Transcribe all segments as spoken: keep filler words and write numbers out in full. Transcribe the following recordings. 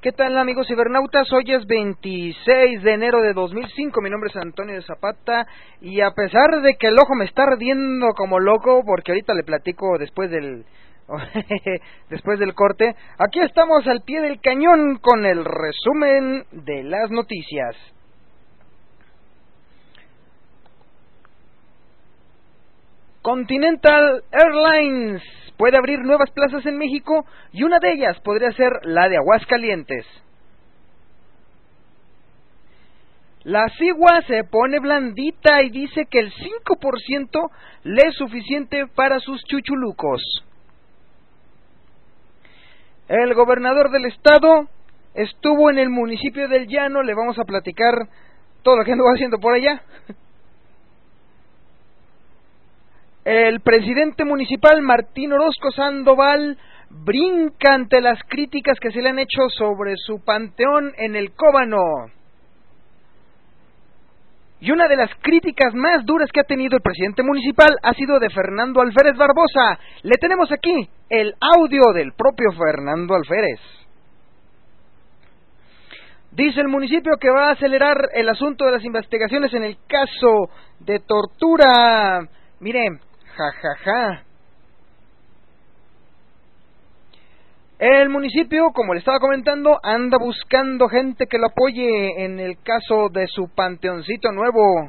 ¿Qué tal, amigos cibernautas? Hoy es veintiséis de enero de dos mil cinco, mi nombre es Antonio de Zapata, y a pesar de que el ojo me está ardiendo como loco, porque ahorita le platico después del después del corte, aquí estamos al pie del cañón con el resumen de las noticias. Continental Airlines puede abrir nuevas plazas en México y una de ellas podría ser la de Aguascalientes. La cigua se pone blandita y dice que el cinco por ciento le es suficiente para sus chuchulucos. El gobernador del estado estuvo en el municipio del Llano, le vamos a platicar todo lo que ando haciendo por allá. El presidente municipal Martín Orozco Sandoval brinca ante las críticas que se le han hecho sobre su panteón en el Cóbano. Y una de las críticas más duras que ha tenido el presidente municipal ha sido de Fernando Alférez Barbosa. Le tenemos aquí el audio del propio Fernando Alférez. Dice el municipio que va a acelerar el asunto de las investigaciones en el caso de tortura. Mire, jajaja. Ja, ja. El municipio, como le estaba comentando, anda buscando gente que lo apoye en el caso de su panteoncito nuevo.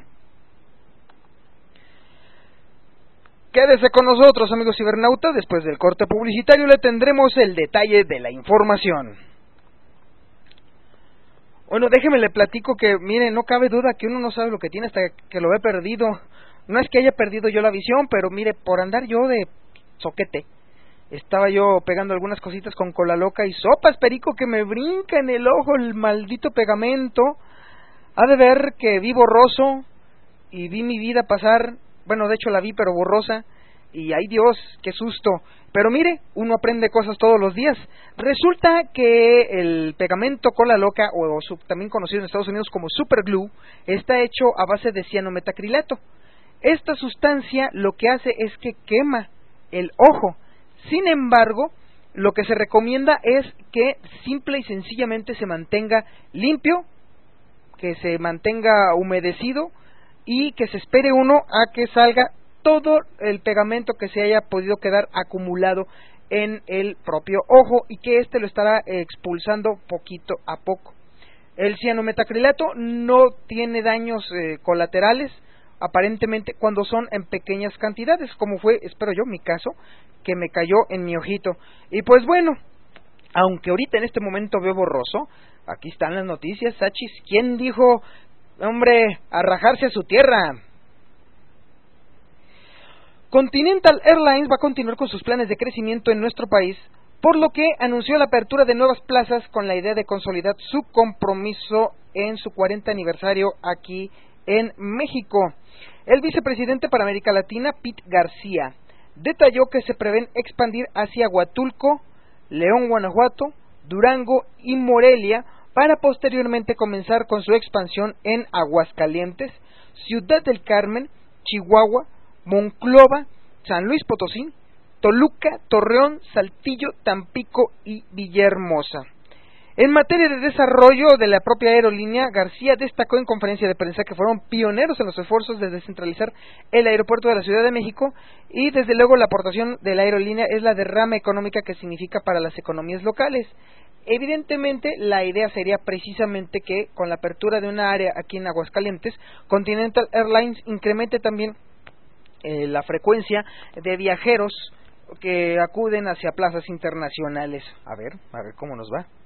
Quédese con nosotros, amigos cibernautas. Después del corte publicitario le tendremos el detalle de la información. Bueno, déjeme le platico que, mire, no cabe duda que uno no sabe lo que tiene hasta que lo ve perdido. No es que haya perdido yo la visión, pero mire, por andar yo de soquete, estaba yo pegando algunas cositas con cola loca y sopas, perico, que me brinca en el ojo el maldito pegamento. Ha de ver que vi borroso y vi mi vida pasar, bueno, de hecho la vi pero borrosa, y ay Dios, qué susto. Pero mire, uno aprende cosas todos los días. Resulta que el pegamento cola loca, o sub, también conocido en Estados Unidos como superglue, está hecho a base de cianometacrilato. Esta sustancia lo que hace es que quema el ojo. Sin embargo, lo que se recomienda es que simple y sencillamente se mantenga limpio, que se mantenga humedecido y que se espere uno a que salga todo el pegamento que se haya podido quedar acumulado en el propio ojo y que éste lo estará expulsando poquito a poco. El cianometacrilato no tiene daños eh, colaterales, aparentemente cuando son en pequeñas cantidades, como fue, espero yo, mi caso, que me cayó en mi ojito. Y pues bueno, aunque ahorita en este momento veo borroso, aquí están las noticias, Sachis. ¿Quién dijo, hombre, a rajarse a su tierra? Continental Airlines va a continuar con sus planes de crecimiento en nuestro país, por lo que anunció la apertura de nuevas plazas con la idea de consolidar su compromiso en su cuarenta aniversario aquí en México. El vicepresidente para América Latina, Pete García, detalló que se prevén expandir hacia Huatulco, León, Guanajuato, Durango y Morelia para posteriormente comenzar con su expansión en Aguascalientes, Ciudad del Carmen, Chihuahua, Monclova, San Luis Potosí, Toluca, Torreón, Saltillo, Tampico y Villahermosa. En materia de desarrollo de la propia aerolínea, García destacó en conferencia de prensa que fueron pioneros en los esfuerzos de descentralizar el aeropuerto de la Ciudad de México y desde luego la aportación de la aerolínea es la derrama económica que significa para las economías locales. Evidentemente la idea sería precisamente que con la apertura de una área aquí en Aguascalientes, Continental Airlines incremente también eh, la frecuencia de viajeros que acuden hacia plazas internacionales. A ver, a ver cómo nos va.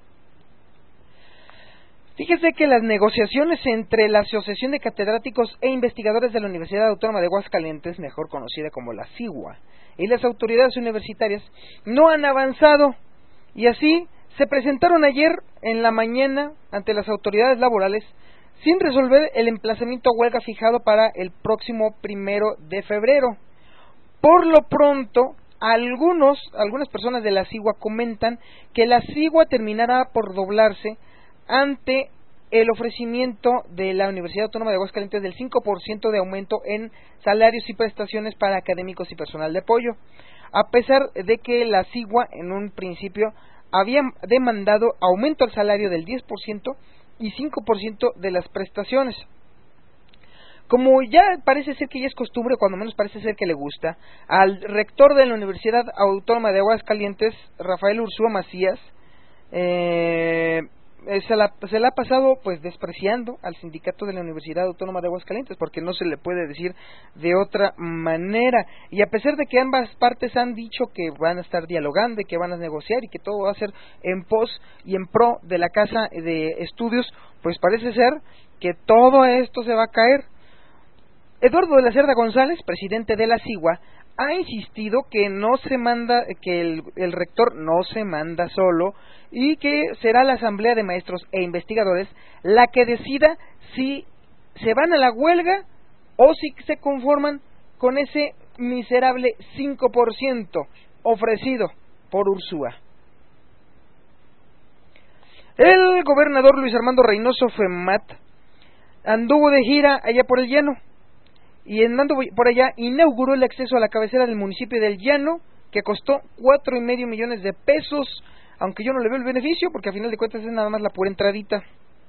Fíjese que las negociaciones entre la Asociación de Catedráticos e Investigadores de la Universidad Autónoma de Aguascalientes, mejor conocida como la cigua, y las autoridades universitarias no han avanzado, y así se presentaron ayer en la mañana ante las autoridades laborales sin resolver el emplazamiento a huelga fijado para el próximo primero de febrero. Por lo pronto, algunos, algunas personas de la cigua comentan que la cigua terminará por doblarse ante el ofrecimiento de la Universidad Autónoma de Aguascalientes del cinco por ciento de aumento en salarios y prestaciones para académicos y personal de apoyo, a pesar de que la cigua en un principio habían demandado aumento al salario del diez por ciento y cinco por ciento de las prestaciones. Como ya parece ser que ya es costumbre, cuando menos parece ser que le gusta, al rector de la Universidad Autónoma de Aguascalientes, Rafael Ursúa Macías, eh, se, la, se la ha pasado pues despreciando al sindicato de la Universidad Autónoma de Aguascalientes, porque no se le puede decir de otra manera. Y a pesar de que ambas partes han dicho que van a estar dialogando y que van a negociar y que todo va a ser en pos y en pro de la casa de estudios, pues parece ser que todo esto se va a caer. Eduardo de la Cerda González, presidente de la SIGUA, ha insistido que no se manda, que el, el rector no se manda solo y que será la Asamblea de Maestros e Investigadores la que decida si se van a la huelga o si se conforman con ese miserable cinco por ciento ofrecido por Ursúa. El gobernador Luis Armando Reynoso Femat anduvo de gira allá por el Llano, y andando por allá inauguró el acceso a la cabecera del municipio del Llano, que costó cuatro y medio millones de pesos, aunque yo no le veo el beneficio, porque a final de cuentas es nada más la pura entradita.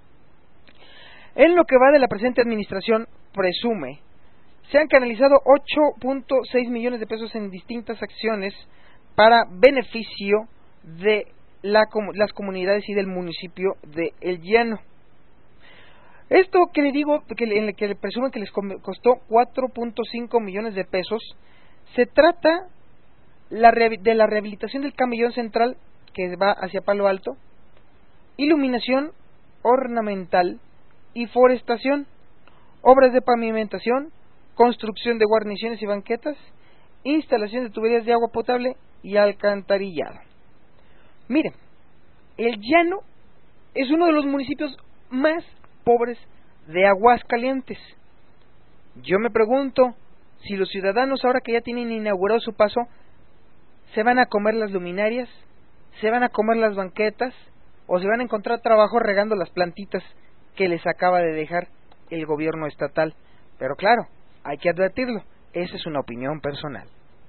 En lo que va de la presente administración, presume, se han canalizado ocho punto seis millones de pesos en distintas acciones para beneficio de la, las comunidades y del municipio de El Llano. Esto que le digo, que le, que le presumen que les costó cuatro punto cinco millones de pesos, se trata la, de la rehabilitación del camellón central que va hacia Palo Alto, iluminación ornamental y forestación, obras de pavimentación, construcción de guarniciones y banquetas, instalación de tuberías de agua potable y alcantarillado. Miren, El Llano es uno de los municipios más pobres de Aguascalientes. Yo me pregunto si los ciudadanos, ahora que ya tienen inaugurado su paso, se van a comer las luminarias, se van a comer las banquetas o se van a encontrar trabajo regando las plantitas que les acaba de dejar el gobierno estatal. Pero claro, hay que advertirlo, esa es una opinión personal.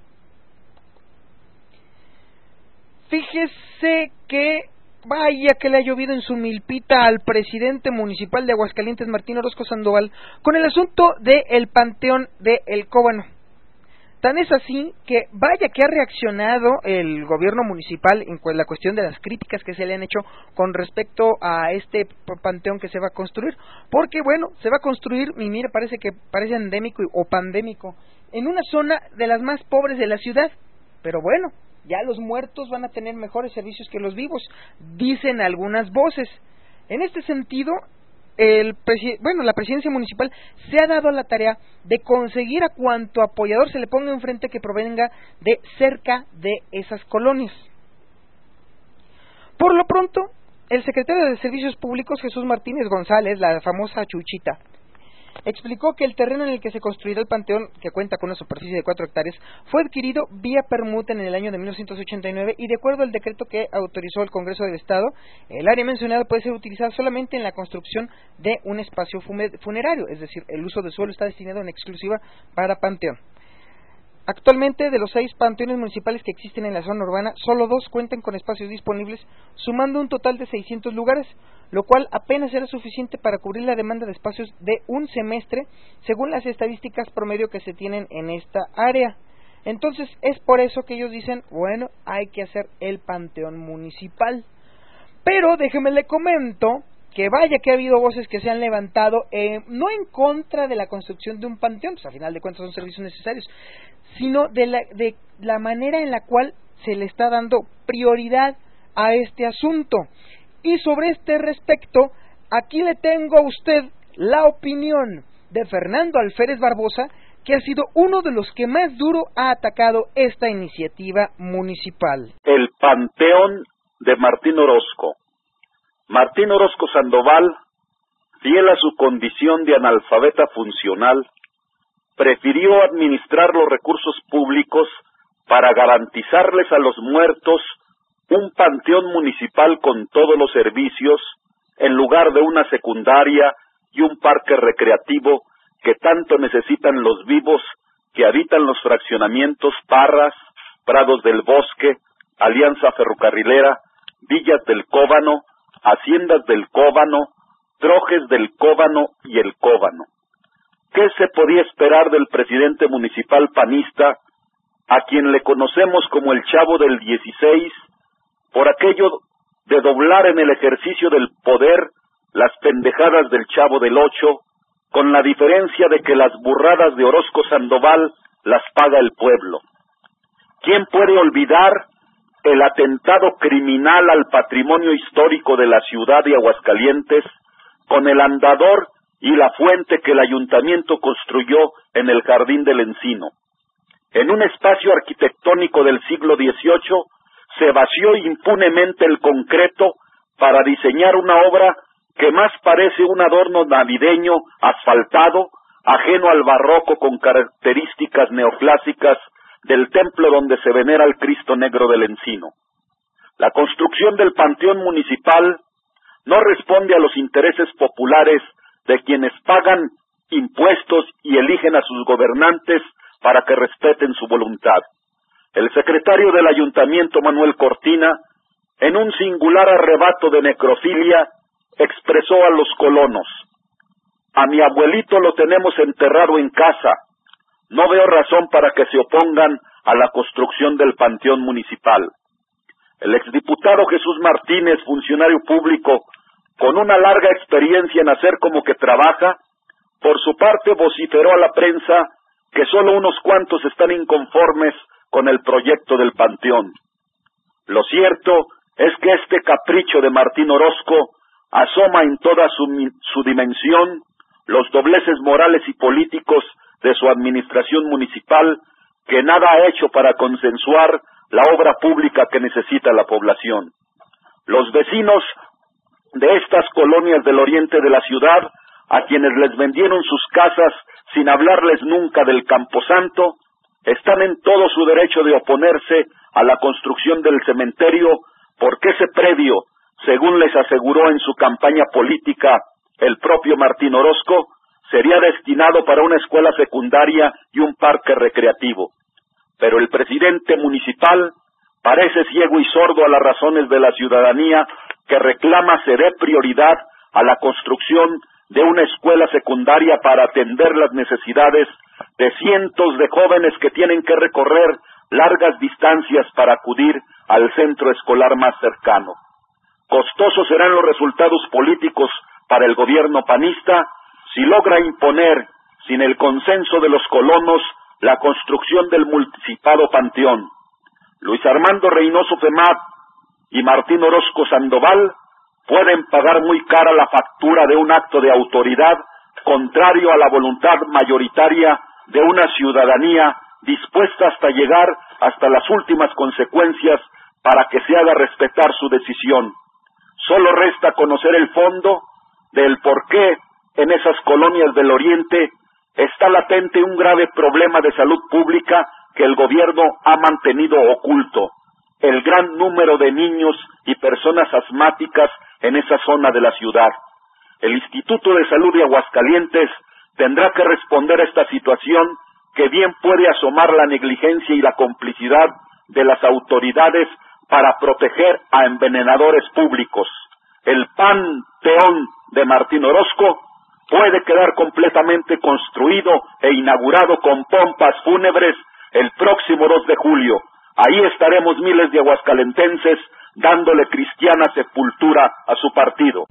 Fíjese que vaya que le ha llovido en su milpita al presidente municipal de Aguascalientes, Martín Orozco Sandoval, con el asunto del Panteón de El Cóbano. Tan es así que vaya que ha reaccionado el gobierno municipal en la cuestión de las críticas que se le han hecho con respecto a este panteón que se va a construir, porque bueno, se va a construir, y mire, parece que parece endémico o pandémico, en una zona de las más pobres de la ciudad, pero bueno, ya los muertos van a tener mejores servicios que los vivos, dicen algunas voces. En este sentido, el presi- bueno, la presidencia municipal se ha dado la tarea de conseguir a cuanto apoyador se le ponga enfrente que provenga de cerca de esas colonias. Por lo pronto, el secretario de Servicios Públicos, Jesús Martínez González, la famosa Chuchita, explicó que el terreno en el que se construirá el panteón, que cuenta con una superficie de cuatro hectáreas, fue adquirido vía permuta en el año de mil novecientos ochenta y nueve y de acuerdo al decreto que autorizó el Congreso del Estado, el área mencionada puede ser utilizada solamente en la construcción de un espacio funerario, es decir, el uso del suelo está destinado en exclusiva para panteón. Actualmente, de los seis panteones municipales que existen en la zona urbana, solo dos cuentan con espacios disponibles, sumando un total de seiscientos lugares, lo cual apenas será suficiente para cubrir la demanda de espacios de un semestre, según las estadísticas promedio que se tienen en esta área. Entonces, es por eso que ellos dicen, bueno, hay que hacer el panteón municipal. Pero, déjeme le comento que vaya que ha habido voces que se han levantado, eh, no en contra de la construcción de un panteón, pues a final de cuentas son servicios necesarios, sino de la, de la manera en la cual se le está dando prioridad a este asunto. Y sobre este respecto, aquí le tengo a usted la opinión de Fernando Alférez Barbosa, que ha sido uno de los que más duro ha atacado esta iniciativa municipal. El Panteón de Martín Orozco. Martín Orozco Sandoval, fiel a su condición de analfabeta funcional, prefirió administrar los recursos públicos para garantizarles a los muertos un panteón municipal con todos los servicios, en lugar de una secundaria y un parque recreativo que tanto necesitan los vivos que habitan los fraccionamientos Parras, Prados del Bosque, Alianza Ferrocarrilera Villas del Cóbano, Haciendas del Cóbano, Trojes del Cóbano y el Cóbano. ¿Qué se podía esperar del presidente municipal panista, a quien le conocemos como el Chavo del dieciséis, por aquello de doblar en el ejercicio del poder las pendejadas del Chavo del ocho, con la diferencia de que las burradas de Orozco Sandoval las paga el pueblo? ¿Quién puede olvidar el atentado criminal al patrimonio histórico de la ciudad de Aguascalientes, con el andador y la fuente que el ayuntamiento construyó en el Jardín del Encino? En un espacio arquitectónico del siglo dieciocho, se vació impunemente el concreto para diseñar una obra que más parece un adorno navideño asfaltado, ajeno al barroco con características neoclásicas del templo donde se venera al Cristo Negro del Encino. La construcción del Panteón Municipal no responde a los intereses populares de quienes pagan impuestos y eligen a sus gobernantes para que respeten su voluntad. El secretario del Ayuntamiento, Manuel Cortina, en un singular arrebato de necrofilia, expresó a los colonos: a mi abuelito lo tenemos enterrado en casa, no veo razón para que se opongan a la construcción del Panteón Municipal. El exdiputado Jesús Martínez, funcionario público, con una larga experiencia en hacer como que trabaja, por su parte vociferó a la prensa que solo unos cuantos están inconformes con el proyecto del Panteón. Lo cierto es que este capricho de Martín Orozco asoma en toda su, su dimensión los dobleces morales y políticos de su administración municipal, que nada ha hecho para consensuar la obra pública que necesita la población. Los vecinos de estas colonias del oriente de la ciudad, a quienes les vendieron sus casas sin hablarles nunca del Camposanto, están en todo su derecho de oponerse a la construcción del cementerio, porque ese predio, según les aseguró en su campaña política el propio Martín Orozco, sería destinado para una escuela secundaria y un parque recreativo. Pero el presidente municipal parece ciego y sordo a las razones de la ciudadanía que reclama se dé prioridad a la construcción de una escuela secundaria para atender las necesidades de cientos de jóvenes que tienen que recorrer largas distancias para acudir al centro escolar más cercano. Costosos serán los resultados políticos para el gobierno panista si logra imponer, sin el consenso de los colonos, la construcción del municipado Panteón. Luis Armando Reynoso Femat y Martín Orozco Sandoval pueden pagar muy cara la factura de un acto de autoridad contrario a la voluntad mayoritaria de una ciudadanía dispuesta hasta llegar hasta las últimas consecuencias para que se haga respetar su decisión. Solo resta conocer el fondo del por qué en esas colonias del oriente está latente un grave problema de salud pública que el gobierno ha mantenido oculto: el gran número de niños y personas asmáticas en esa zona de la ciudad. El Instituto de Salud de Aguascalientes tendrá que responder a esta situación, que bien puede asomar la negligencia y la complicidad de las autoridades para proteger a envenenadores públicos. El Panteón de Martín Orozco puede quedar completamente construido e inaugurado con pompas fúnebres el próximo dos de julio. Ahí estaremos miles de aguascalentenses dándole cristiana sepultura a su partido.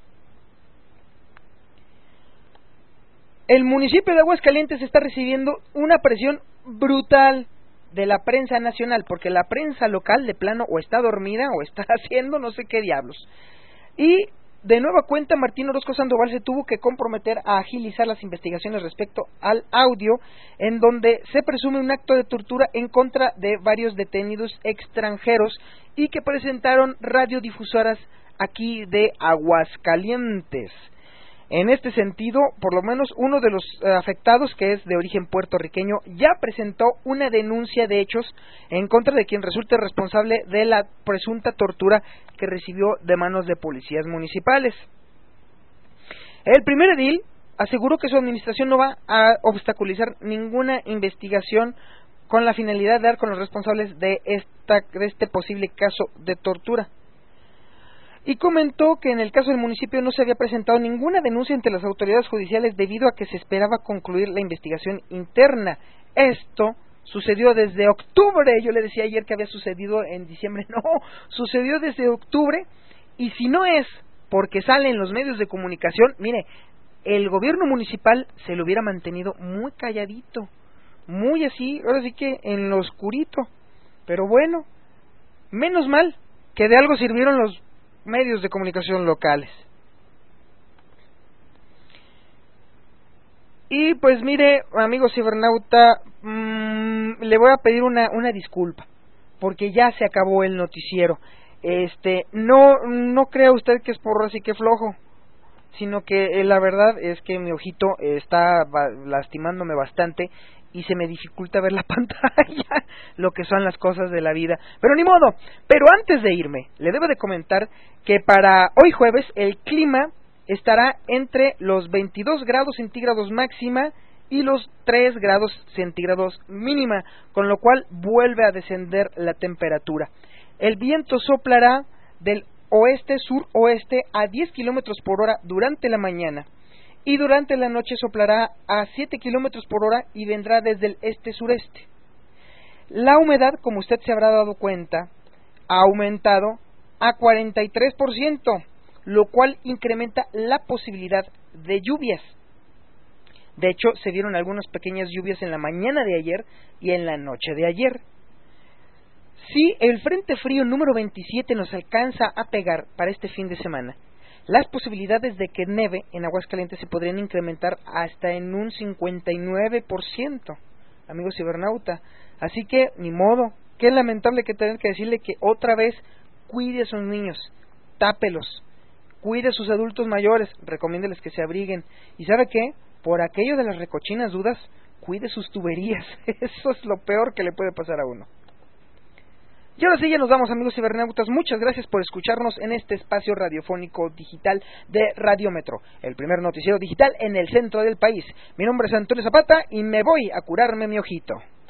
El municipio de Aguascalientes está recibiendo una presión brutal de la prensa nacional, porque la prensa local de plano o está dormida o está haciendo no sé qué diablos. Y de nueva cuenta Martín Orozco Sandoval se tuvo que comprometer a agilizar las investigaciones respecto al audio en donde se presume un acto de tortura en contra de varios detenidos extranjeros y que presentaron radiodifusoras aquí de Aguascalientes. En este sentido, por lo menos uno de los afectados, que es de origen puertorriqueño, ya presentó una denuncia de hechos en contra de quien resulte responsable de la presunta tortura que recibió de manos de policías municipales. El primer edil aseguró que su administración no va a obstaculizar ninguna investigación con la finalidad de dar con los responsables de, esta, de este posible caso de tortura. y comentó que en el caso del municipio no se había presentado ninguna denuncia ante las autoridades judiciales debido a que se esperaba concluir la investigación interna. Esto sucedió desde octubre, yo le decía ayer que había sucedido en diciembre, no, sucedió desde octubre, y si no es porque salen los medios de comunicación, mire, el gobierno municipal se lo hubiera mantenido muy calladito, muy así, ahora sí que en lo oscurito, pero bueno, menos mal que de algo sirvieron los medios de comunicación locales. Y pues mire, amigo cibernauta, mmm, le voy a pedir una, una disculpa, porque ya se acabó el noticiero. Este, no, no crea usted que es porro así que flojo, sino que eh, la verdad es que mi ojito eh, está ba lastimándome bastante y se me dificulta ver la pantalla, lo que son las cosas de la vida, pero ni modo. Pero antes de irme, le debo de comentar que para hoy jueves el clima estará entre los veintidós grados centígrados máxima y los tres grados centígrados mínima, con lo cual vuelve a descender la temperatura. El viento soplará del oeste-suroeste a diez kilómetros por hora durante la mañana, y durante la noche soplará a siete kilómetros por hora y vendrá desde el este-sureste. La humedad, como usted se habrá dado cuenta, ha aumentado a cuarenta y tres por ciento, lo cual incrementa la posibilidad de lluvias. De hecho, se vieron algunas pequeñas lluvias en la mañana de ayer y en la noche de ayer. Si el Frente Frío número veintisiete nos alcanza a pegar para este fin de semana, las posibilidades de que neve en Aguascalientes se podrían incrementar hasta en un cincuenta y nueve por ciento, amigo cibernauta. Así que, ni modo, qué lamentable que tener que decirle que otra vez cuide a sus niños, tápelos, cuide a sus adultos mayores, recomiéndeles que se abriguen. ¿Y sabe qué? Por aquello de las recochinas dudas, cuide sus tuberías. Eso es lo peor que le puede pasar a uno. Y ahora sí, ya nos vamos, amigos cibernautas. Muchas gracias por escucharnos en este espacio radiofónico digital de Radiómetro, el primer noticiero digital en el centro del país. Mi nombre es Antonio Zapata y me voy a curarme mi ojito.